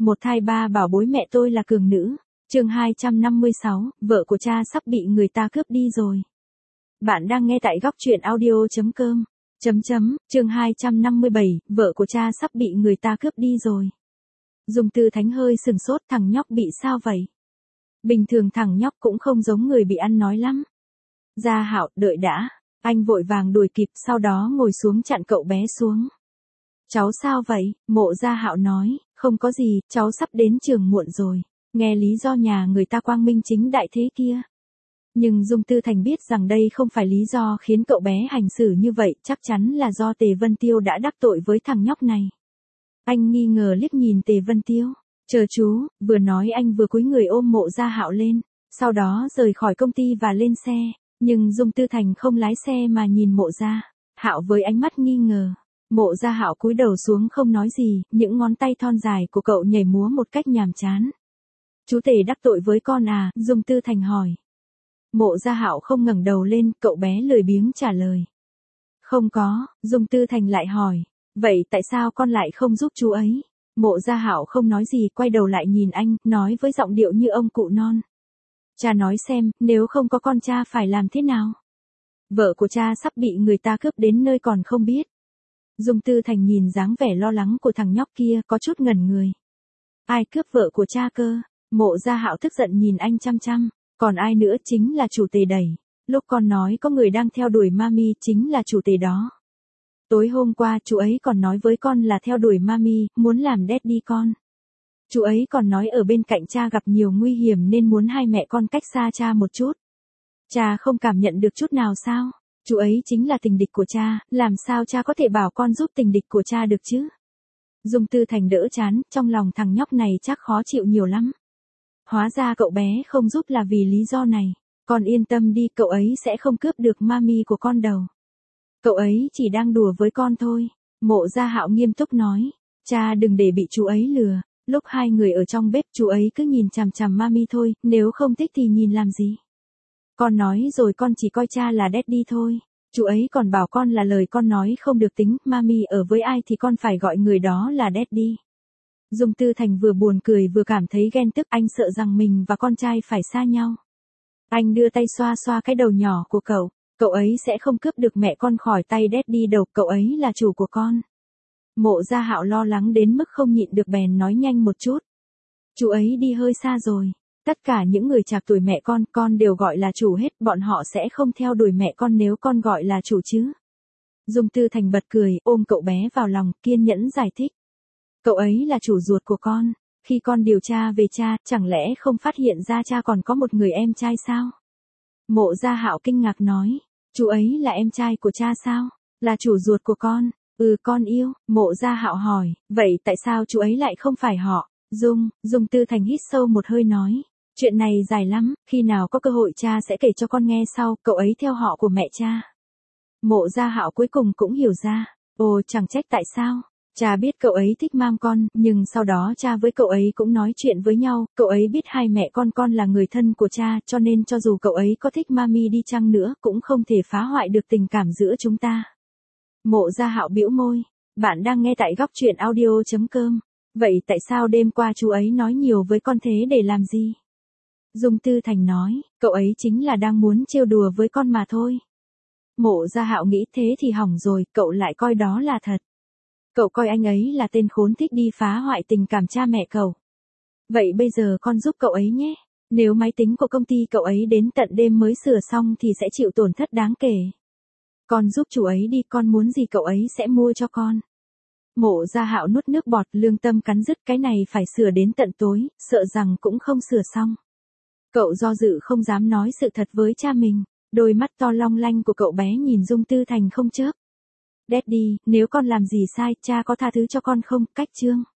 Một thai ba bảo bối mẹ tôi là cường nữ. Chương 256, vợ của cha sắp bị người ta cướp đi rồi. Bạn đang nghe tại góc truyện audio.com. Chương 257, vợ của cha sắp bị người ta cướp đi rồi. Dung Tư Thánh hơi sừng sốt, thằng nhóc bị sao vậy? Bình thường thằng nhóc cũng không giống người bị ăn nói lắm. Gia Hạo, đợi đã. Anh vội vàng đuổi kịp, sau đó ngồi xuống chặn cậu bé xuống. Cháu sao vậy? Mộ Gia Hạo nói, không có gì, cháu sắp đến trường muộn rồi. Nghe lý do nhà người ta quang minh chính đại thế kia. Nhưng Dung Tư Thành biết rằng đây không phải lý do khiến cậu bé hành xử như vậy, chắc chắn là do Tề Vân Tiêu đã đắc tội với thằng nhóc này. Anh nghi ngờ liếc nhìn Tề Vân Tiêu. Chờ chú, vừa nói anh vừa cúi người ôm Mộ Gia Hạo lên, sau đó rời khỏi công ty và lên xe. Nhưng Dung Tư Thành không lái xe mà nhìn Mộ Gia Hạo với ánh mắt nghi ngờ. Mộ Gia Hạo cúi đầu xuống không nói gì, những ngón tay thon dài của cậu nhảy múa một cách nhàm chán. Chú Tề đắc tội với con à? Dung Tư Thành hỏi. Mộ Gia Hạo không ngẩng đầu lên, cậu bé lười biếng trả lời. Không có. Dung Tư Thành lại hỏi. Vậy tại sao con lại không giúp chú ấy? Mộ Gia Hạo không nói gì, quay đầu lại nhìn anh, nói với giọng điệu như ông cụ non. Cha nói xem, nếu không có con cha phải làm thế nào? Vợ của cha sắp bị người ta cướp đến nơi còn không biết. Dung Tư Thành nhìn dáng vẻ lo lắng của thằng nhóc kia, có chút ngẩn người. Ai cướp vợ của cha cơ? Mộ Gia Hạo tức giận nhìn anh chăm chăm. Còn ai nữa, chính là chủ Tề đẩy. Lúc con nói có người đang theo đuổi mami, chính là chủ Tề đó. Tối hôm qua chú ấy còn nói với con là theo đuổi mami, muốn làm daddy con. Chú ấy còn nói ở bên cạnh cha gặp nhiều nguy hiểm nên muốn hai mẹ con cách xa cha một chút. Cha không cảm nhận được chút nào sao? Chú ấy chính là tình địch của cha, làm sao cha có thể bảo con giúp tình địch của cha được chứ? Dung Tư Thành đỡ chán, trong lòng thằng nhóc này chắc khó chịu nhiều lắm. Hóa ra cậu bé không giúp là vì lý do này. Con yên tâm đi, cậu ấy sẽ không cướp được mami của con đâu. Cậu ấy chỉ đang đùa với con thôi. Mộ Gia Hạo nghiêm túc nói. Cha đừng để bị chú ấy lừa. Lúc hai người ở trong bếp chú ấy cứ nhìn chằm chằm mami thôi, nếu không thích thì nhìn làm gì. Con nói rồi, con chỉ coi cha là daddy thôi. Chú ấy còn bảo con là lời con nói không được tính, mami ở với ai thì con phải gọi người đó là daddy. Dung Tư Thành vừa buồn cười vừa cảm thấy ghen tức, anh sợ rằng mình và con trai phải xa nhau. Anh đưa tay xoa xoa cái đầu nhỏ của cậu. Cậu ấy sẽ không cướp được mẹ con khỏi tay daddy đâu, cậu ấy là chủ của con. Mộ Gia Hạo lo lắng đến mức không nhịn được bèn nói nhanh một chút. Chú ấy đi hơi xa rồi. Tất cả những người trạc tuổi mẹ con đều gọi là chủ hết, bọn họ sẽ không theo đuổi mẹ con nếu con gọi là chủ chứ. Dung Tư Thành bật cười, ôm cậu bé vào lòng, kiên nhẫn giải thích. Cậu ấy là chủ ruột của con. Khi con điều tra về cha, chẳng lẽ không phát hiện ra cha còn có một người em trai sao? Mộ Gia Hạo kinh ngạc nói. Chú ấy là em trai của cha sao? Là chủ ruột của con. Ừ, con yêu. Mộ Gia Hạo hỏi. Vậy tại sao chú ấy lại không phải họ? Dung Tư Thành hít sâu một hơi nói. Chuyện này dài lắm, khi nào có cơ hội cha sẽ kể cho con nghe sau. Cậu ấy theo họ của mẹ cha. Mộ Gia Hạo cuối cùng cũng hiểu ra. Ồ, chẳng trách tại sao. Cha biết cậu ấy thích mang con, nhưng sau đó cha với cậu ấy cũng nói chuyện với nhau, cậu ấy biết hai mẹ con là người thân của cha, cho nên cho dù cậu ấy có thích mami đi chăng nữa, cũng không thể phá hoại được tình cảm giữa chúng ta. Mộ Gia Hạo bĩu môi. Bạn đang nghe tại góc truyện audio.com. Vậy tại sao đêm qua chú ấy nói nhiều với con thế để làm gì? Dung Tư Thành nói, cậu ấy chính là đang muốn trêu đùa với con mà thôi. Mộ Gia Hạo nghĩ thế thì hỏng rồi, cậu lại coi đó là thật. Cậu coi anh ấy là tên khốn thích đi phá hoại tình cảm cha mẹ cậu. Vậy bây giờ con giúp cậu ấy nhé. Nếu máy tính của công ty cậu ấy đến tận đêm mới sửa xong thì sẽ chịu tổn thất đáng kể. Con giúp chú ấy đi, con muốn gì cậu ấy sẽ mua cho con. Mộ Gia Hạo nuốt nước bọt, lương tâm cắn rứt, cái này phải sửa đến tận tối, sợ rằng cũng không sửa xong. Cậu do dự không dám nói sự thật với cha mình. Đôi mắt to long lanh của cậu bé nhìn Dung Tư Thành không chớp. Daddy, nếu con làm gì sai, cha có tha thứ cho con không? Cách chương